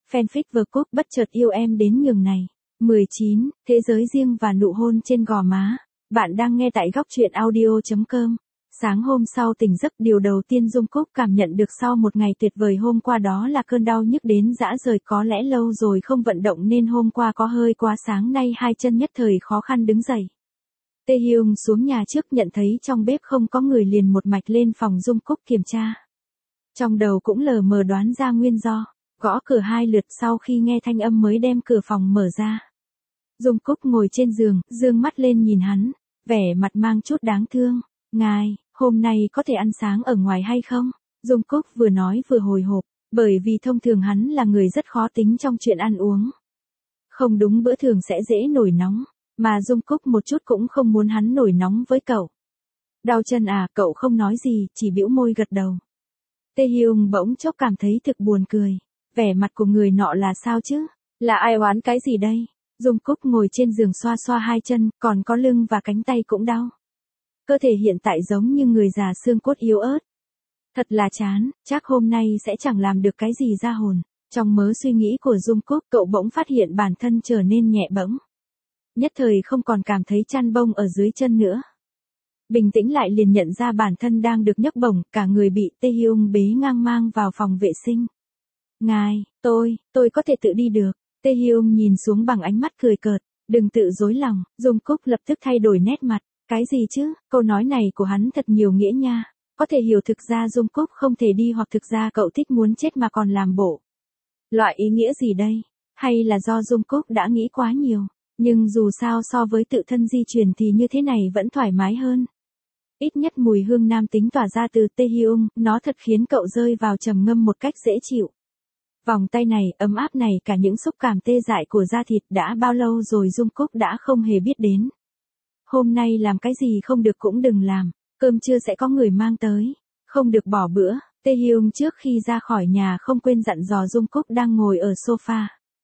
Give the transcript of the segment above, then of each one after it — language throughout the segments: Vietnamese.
Fanfic Vờ Cúc bất chợt yêu em đến nhường này. 19. Thế giới riêng và nụ hôn trên gò má. Bạn đang nghe tại góc truyện audio.com. Sáng hôm sau tỉnh giấc, điều đầu tiên Dung Cúc cảm nhận được sau một ngày tuyệt vời hôm qua đó là cơn đau nhức đến rã rời. Có lẽ lâu rồi không vận động nên hôm qua có hơi quá, sáng nay hai chân nhất thời khó khăn đứng dậy. Tae Hyung xuống nhà trước, nhận thấy trong bếp không có người liền một mạch lên phòng Dung Cúc kiểm tra. Trong đầu cũng lờ mờ đoán ra nguyên do, gõ cửa 2 lượt sau khi nghe thanh âm mới đem cửa phòng mở ra. Dung Cúc ngồi trên giường, dương mắt lên nhìn hắn, vẻ mặt mang chút đáng thương. Ngài, hôm nay có thể ăn sáng ở ngoài hay không? Dung Cúc vừa nói vừa hồi hộp, bởi vì thông thường hắn là người rất khó tính trong chuyện ăn uống. Không đúng bữa thường sẽ dễ nổi nóng, mà Dung Cúc một chút cũng không muốn hắn nổi nóng với cậu. Đau chân à? Cậu không nói gì, chỉ bĩu môi gật đầu. Tae Hyung bỗng chốc cảm thấy thực buồn cười. Vẻ mặt của người nọ là sao chứ? Là ai oán cái gì đây? Dung Cúc ngồi trên giường xoa xoa hai chân, còn có lưng và cánh tay cũng đau. Cơ thể hiện tại giống như người già xương cốt yếu ớt. Thật là chán, chắc hôm nay sẽ chẳng làm được cái gì ra hồn. Trong mớ suy nghĩ của Dung Cúc, cậu bỗng phát hiện bản thân trở nên nhẹ bẫng. Nhất thời không còn cảm thấy chăn bông ở dưới chân nữa. Bình tĩnh lại liền nhận ra bản thân đang được nhấc bổng, cả người bị Tae Hyung bế ngang mang vào phòng vệ sinh. Ngài, tôi có thể tự đi được. Tae Hyung nhìn xuống bằng ánh mắt cười cợt, đừng tự dối lòng. Dung Cúc lập tức thay đổi nét mặt. Cái gì chứ? Câu nói này của hắn thật nhiều nghĩa nha. Có thể hiểu thực ra Dung Cúc không thể đi, hoặc thực ra cậu thích muốn chết mà còn làm bộ. Loại ý nghĩa gì đây? Hay là do Dung Cúc đã nghĩ quá nhiều? Nhưng dù sao so với tự thân di chuyển thì như thế này vẫn thoải mái hơn. Ít nhất mùi hương nam tính tỏa ra từ Tae Hyung, nó thật khiến cậu rơi vào trầm ngâm một cách dễ chịu. Vòng tay này, ấm áp này, cả những xúc cảm tê dại của da thịt, đã bao lâu rồi Dung Cúc đã không hề biết đến. Hôm nay làm cái gì không được cũng đừng làm, cơm trưa sẽ có người mang tới, không được bỏ bữa. Tae Hyung trước khi ra khỏi nhà không quên dặn dò Dung Cúc đang ngồi ở sofa.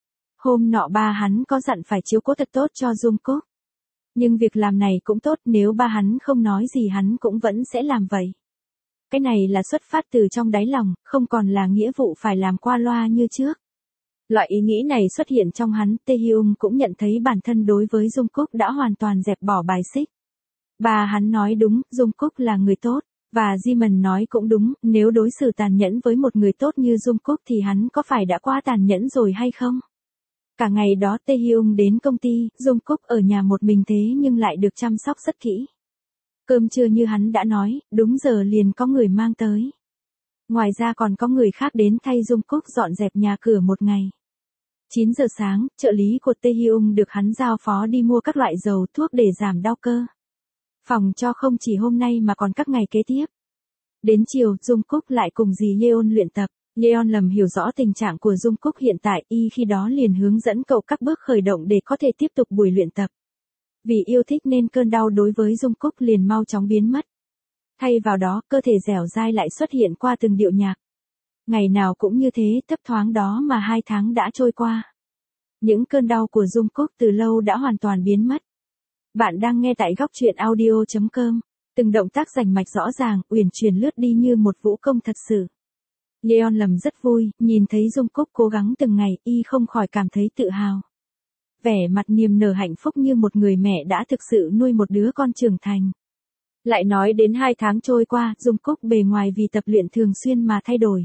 Hôm nọ ba hắn có dặn phải chiếu cố thật tốt cho Dung Cúc. Nhưng việc làm này cũng tốt, nếu ba hắn không nói gì hắn cũng vẫn sẽ làm vậy. Cái này là xuất phát từ trong đáy lòng, không còn là nghĩa vụ phải làm qua loa như trước. Loại ý nghĩ này xuất hiện trong hắn, Tae Hyung cũng nhận thấy bản thân đối với Dung Cúc đã hoàn toàn dẹp bỏ bài xích. Ba hắn nói đúng, Dung Cúc là người tốt, và Jimin nói cũng đúng, nếu đối xử tàn nhẫn với một người tốt như Dung Cúc thì hắn có phải đã quá tàn nhẫn rồi hay không? Cả ngày đó Tae Hyung đến công ty, Dung Cúc ở nhà một mình thế nhưng lại được chăm sóc rất kỹ. Cơm trưa như hắn đã nói, đúng giờ liền có người mang tới. Ngoài ra còn có người khác đến thay Dung Cúc dọn dẹp nhà cửa một ngày. 9 giờ sáng, trợ lý của Tae Hyung được hắn giao phó đi mua các loại dầu thuốc để giảm đau cơ. Phòng cho không chỉ hôm nay mà còn các ngày kế tiếp. Đến chiều, Dung Cúc lại cùng dì Yeon luyện tập. Yeon lầm hiểu rõ tình trạng của Dung Cúc hiện tại, y khi đó liền hướng dẫn cậu các bước khởi động để có thể tiếp tục buổi luyện tập. Vì yêu thích nên cơn đau đối với Dung Cúc liền mau chóng biến mất. Thay vào đó, cơ thể dẻo dai lại xuất hiện qua từng điệu nhạc. Ngày nào cũng như thế, thấp thoáng đó mà 2 tháng đã trôi qua. Những cơn đau của Dung Cúc từ lâu đã hoàn toàn biến mất. Bạn đang nghe tại góc truyện audio.com. Từng động tác rành mạch rõ ràng, uyển chuyển lướt đi như một vũ công thật sự. Yeon lầm rất vui, nhìn thấy Dung Cúc cố gắng từng ngày, y không khỏi cảm thấy tự hào. Vẻ mặt niềm nở hạnh phúc như một người mẹ đã thực sự nuôi một đứa con trưởng thành. Lại nói đến 2 tháng trôi qua, Dung Cúc bề ngoài vì tập luyện thường xuyên mà thay đổi.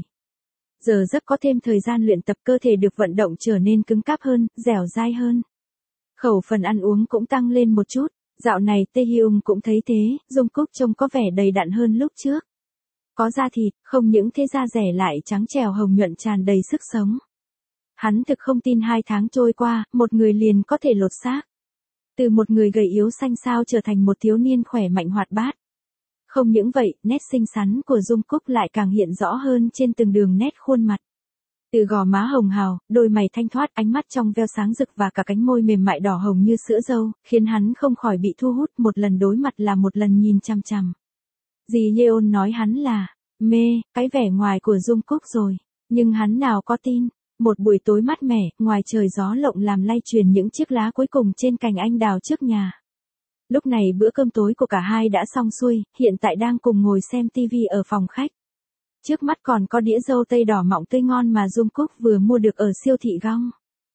Giờ giấc có thêm thời gian luyện tập, cơ thể được vận động trở nên cứng cáp hơn, dẻo dai hơn. Khẩu phần ăn uống cũng tăng lên một chút. Dạo này Tae Hyung cũng thấy thế, Dung Cúc trông có vẻ đầy đặn hơn lúc trước. Có da thịt, không những thế da rẻ lại trắng trẻo hồng nhuận tràn đầy sức sống. Hắn thực không tin 2 tháng trôi qua, một người liền có thể lột xác. Từ một người gầy yếu xanh xao trở thành một thiếu niên khỏe mạnh hoạt bát. Không những vậy, nét xinh xắn của Dung Cúc lại càng hiện rõ hơn trên từng đường nét khuôn mặt. Từ gò má hồng hào, đôi mày thanh thoát, ánh mắt trong veo sáng rực và cả cánh môi mềm mại đỏ hồng như sữa dâu, khiến hắn không khỏi bị thu hút, một lần đối mặt là một lần nhìn chằm chằm. Dì Yeon nói hắn là mê cái vẻ ngoài của Dung Cúc rồi, nhưng hắn nào có tin. Một buổi tối mát mẻ, ngoài trời gió lộng làm lay truyền những chiếc lá cuối cùng trên cành anh đào trước nhà. Lúc này bữa cơm tối của cả hai đã xong xuôi, hiện tại đang cùng ngồi xem TV ở phòng khách. Trước mắt còn có đĩa dâu tây đỏ mọng tươi ngon mà Jungkook vừa mua được ở siêu thị Gong.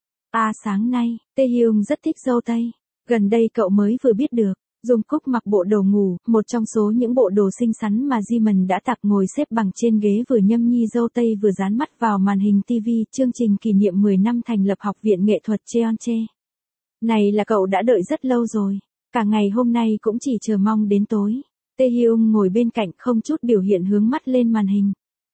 Sáng nay, Taehyung rất thích dâu tây. Gần đây cậu mới vừa biết được, Jungkook mặc bộ đồ ngủ, một trong số những bộ đồ xinh xắn mà Jimin đã tặng, ngồi xếp bằng trên ghế vừa nhâm nhi dâu tây vừa dán mắt vào màn hình TV chương trình kỷ niệm 10 năm thành lập Học viện Nghệ thuật Cheonche. Này là cậu đã đợi rất lâu rồi, cả ngày hôm nay cũng chỉ chờ mong đến tối. Taehyung ngồi bên cạnh không chút biểu hiện hướng mắt lên màn hình.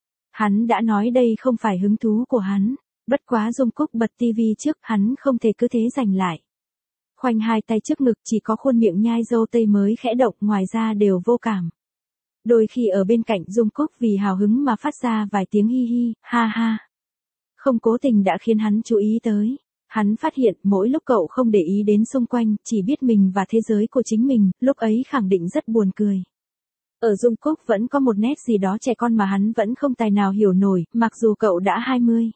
Hắn đã nói đây không phải hứng thú của hắn, bất quá Jungkook bật TV trước, hắn không thể cứ thế giành lại. Khoanh hai tay trước ngực, chỉ có khuôn miệng nhai dâu tây mới khẽ động, ngoài ra đều vô cảm. Đôi khi ở bên cạnh Jungkook vì hào hứng mà phát ra vài tiếng hi hi, ha ha. Không cố tình đã khiến hắn chú ý tới. Hắn phát hiện mỗi lúc cậu không để ý đến xung quanh, chỉ biết mình và thế giới của chính mình, lúc ấy khẳng định rất buồn cười. Ở Jungkook vẫn có một nét gì đó trẻ con mà hắn vẫn không tài nào hiểu nổi, mặc dù cậu đã 20.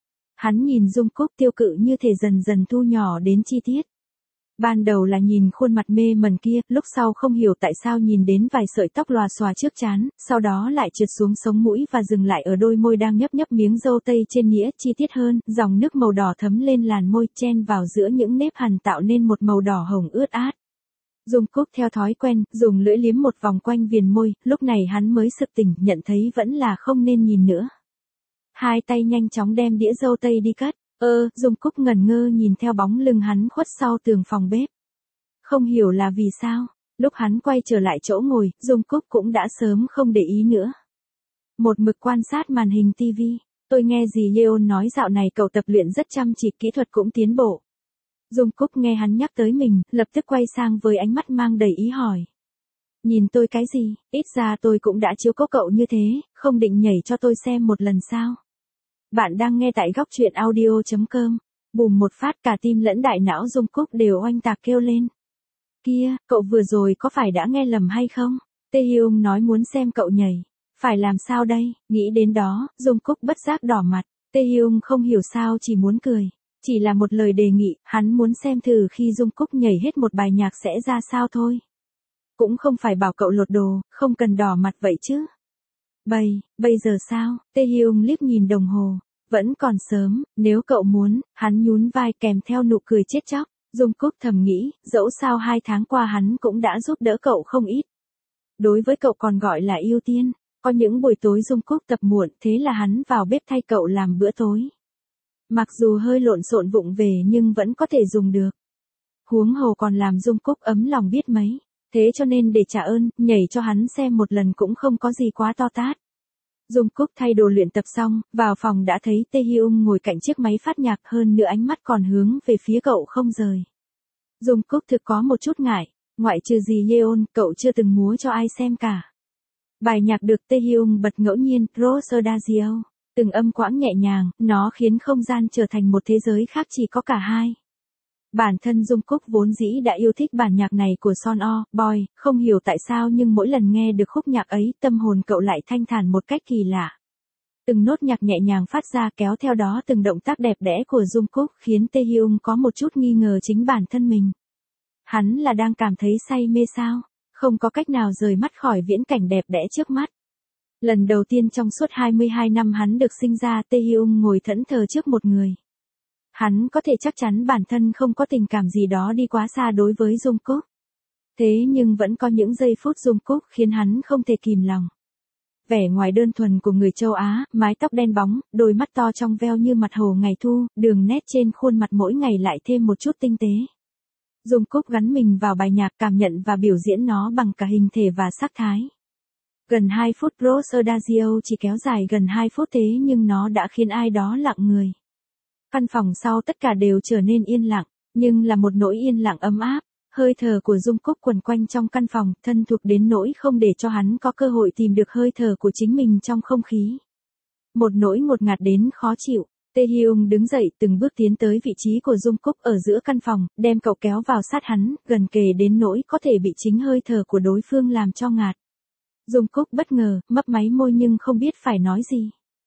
Hắn nhìn Jungkook tiêu cự như thể dần dần thu nhỏ đến chi tiết. Ban đầu là nhìn khuôn mặt mê mẩn kia, lúc sau không hiểu tại sao nhìn đến vài sợi tóc lòa xòa trước trán, sau đó lại trượt xuống sống mũi và dừng lại ở đôi môi đang nhấp nhấp miếng dâu tây trên nĩa, chi tiết hơn, dòng nước màu đỏ thấm lên làn môi, chen vào giữa những nếp hằn tạo nên một màu đỏ hồng ướt át. Jungkook theo thói quen, dùng lưỡi liếm một vòng quanh viền môi, lúc này hắn mới sực tỉnh, nhận thấy vẫn là không nên nhìn nữa. Hai tay nhanh chóng đem đĩa dâu tây đi cất. Jungkook ngẩn ngơ nhìn theo bóng lưng hắn khuất sau tường phòng bếp. Không hiểu là vì sao, lúc hắn quay trở lại chỗ ngồi, Jungkook cũng đã sớm không để ý nữa. Một mực quan sát màn hình TV, tôi nghe dì Yeon nói dạo này cậu tập luyện rất chăm chỉ, kỹ thuật cũng tiến bộ. Jungkook nghe hắn nhắc tới mình, lập tức quay sang với ánh mắt mang đầy ý hỏi. Nhìn tôi cái gì, ít ra tôi cũng đã chiếu cố cậu như thế, không định nhảy cho tôi xem một lần sao? Bạn đang nghe tại góc truyện audio.com. Bùm một phát cả tim lẫn đại não Jungkook đều oanh tạc kêu lên. Kia, cậu vừa rồi có phải đã nghe lầm hay không? Taehyung nói muốn xem cậu nhảy. Phải làm sao đây? Nghĩ đến đó, Jungkook bất giác đỏ mặt. Taehyung không hiểu sao chỉ muốn cười. Chỉ là một lời đề nghị, hắn muốn xem thử khi Jungkook nhảy hết một bài nhạc sẽ ra sao thôi. Cũng không phải bảo cậu lột đồ, không cần đỏ mặt vậy chứ. Bây giờ sao? Taehyung liếc nhìn đồng hồ. Vẫn còn sớm, nếu cậu muốn, hắn nhún vai kèm theo nụ cười chết chóc. Jungkook thầm nghĩ, dẫu sao 2 tháng qua hắn cũng đã giúp đỡ cậu không ít. Đối với cậu còn gọi là ưu tiên. Có những buổi tối Jungkook tập muộn, thế là hắn vào bếp thay cậu làm bữa tối. Mặc dù hơi lộn xộn vụng về nhưng vẫn có thể dùng được. Huống hồ còn làm Jungkook ấm lòng biết mấy. Thế cho nên để trả ơn, nhảy cho hắn xem một lần cũng không có gì quá to tát. Jungkook thay đồ luyện tập xong, vào phòng đã thấy Taehyung ngồi cạnh chiếc máy phát nhạc, hơn nữa ánh mắt còn hướng về phía cậu không rời. Jungkook thực có một chút ngại, ngoại trừ gì Yeon, cậu chưa từng múa cho ai xem cả. Bài nhạc được Taehyung bật ngẫu nhiên, Rose Adagio, từng âm quãng nhẹ nhàng, nó khiến không gian trở thành một thế giới khác chỉ có cả hai. Bản thân Jungkook vốn dĩ đã yêu thích bản nhạc này của Son Oh Boy, không hiểu tại sao nhưng mỗi lần nghe được khúc nhạc ấy, tâm hồn cậu lại thanh thản một cách kỳ lạ. Từng nốt nhạc nhẹ nhàng phát ra kéo theo đó từng động tác đẹp đẽ của Jungkook khiến Taehyung có một chút nghi ngờ chính bản thân mình. Hắn là đang cảm thấy say mê sao? Không có cách nào rời mắt khỏi viễn cảnh đẹp đẽ trước mắt. Lần đầu tiên trong suốt 22 năm hắn được sinh ra, Taehyung ngồi thẫn thờ trước một người. Hắn có thể chắc chắn bản thân không có tình cảm gì đó đi quá xa đối với Jungkook. Thế nhưng vẫn có những giây phút Jungkook khiến hắn không thể kìm lòng. Vẻ ngoài đơn thuần của người châu Á, mái tóc đen bóng, đôi mắt to trong veo như mặt hồ ngày thu, đường nét trên khuôn mặt mỗi ngày lại thêm một chút tinh tế. Jungkook gắn mình vào bài nhạc, cảm nhận và biểu diễn nó bằng cả hình thể và sắc thái. Gần 2 phút Rose Adagio chỉ kéo dài gần 2 phút thế nhưng nó đã khiến ai đó lặng người. Căn phòng sau tất cả đều trở nên yên lặng, nhưng là một nỗi yên lặng ấm áp. Hơi thở của Jungkook quẩn quanh trong căn phòng, thân thuộc đến nỗi không để cho hắn có cơ hội tìm được hơi thở của chính mình trong không khí. Một nỗi ngột ngạt đến khó chịu. Taehyung đứng dậy từng bước tiến tới vị trí của Jungkook ở giữa căn phòng, đem cậu kéo vào sát hắn, gần kề đến nỗi có thể bị chính hơi thở của đối phương làm cho ngạt. Jungkook bất ngờ, mấp máy môi nhưng không biết phải nói gì.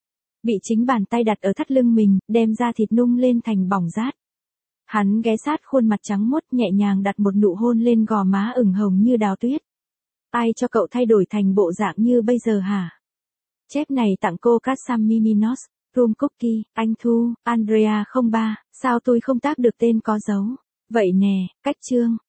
Bị chính bàn tay đặt ở thắt lưng mình, đem da thịt nung lên thành bỏng rát. Hắn ghé sát khuôn mặt trắng muốt, nhẹ nhàng đặt một nụ hôn lên gò má ửng hồng như đào tuyết. Ai cho cậu thay đổi thành bộ dạng như bây giờ hả? Chép này tặng cô Kasami Minos, Room Cookie, anh Thu, Andrea 03, sao tôi không tác được tên có dấu. Vậy nè, cách chương.